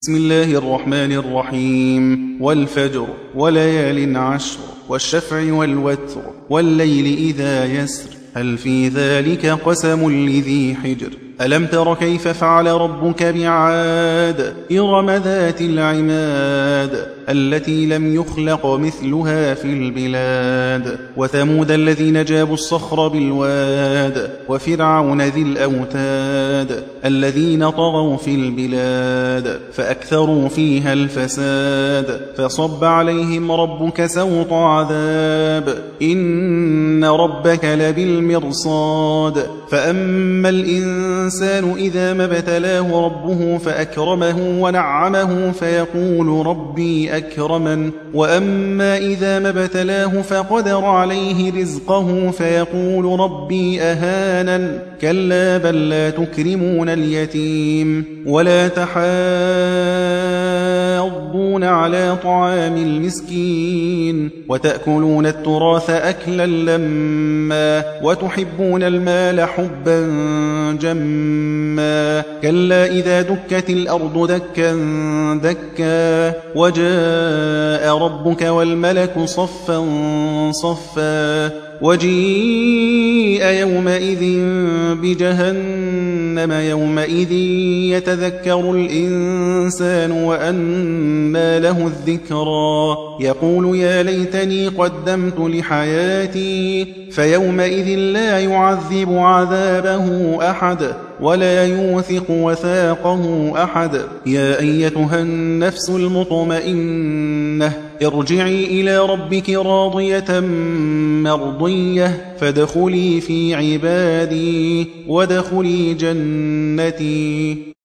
بسم الله الرحمن الرحيم. والفجر وليال عشر والشفع والوتر والليل إذا يسر هل في ذلك قسم لذي حجر ألم تر كيف فعل ربك بعاد إرم ذات العماد التي لم يخلق مثلها في البلاد وثمود الذين جابوا الصخر بالواد وفرعون ذي الأوتاد الذين طغوا في البلاد فأكثروا فيها الفساد فصب عليهم ربك سوط عذاب إن ربك لبالمرصاد فأما الإنسان إذا ما ابتلاه ربه فأكرمه ونعمه فيقول ربي أكرمن وأما إذا ما ابتلاه فقدر عليه رزقه فيقول ربي أهانن كلا بل لا تكرمون اليتيم ولا تحاضون على طعام المسكين وتأكلون التراث أكلا لما وتحبون المال حبا جما كلا إذا دكت الأرض دكا دكا وجاء ربك والملك صفا صفا وجيء يومئذ بجهنم يومئذ يتذكر الإنسان وأنى له الذكرى يقول يا ليتني قدمت لحياتي فيومئذ لا يعذب عذابه أحد ولا يوثق وثاقه أحد يا أيتها النفس المطمئنة ارجعي إلى ربك راضية مرضية فادخلي في عبادي وادخلي جنتي.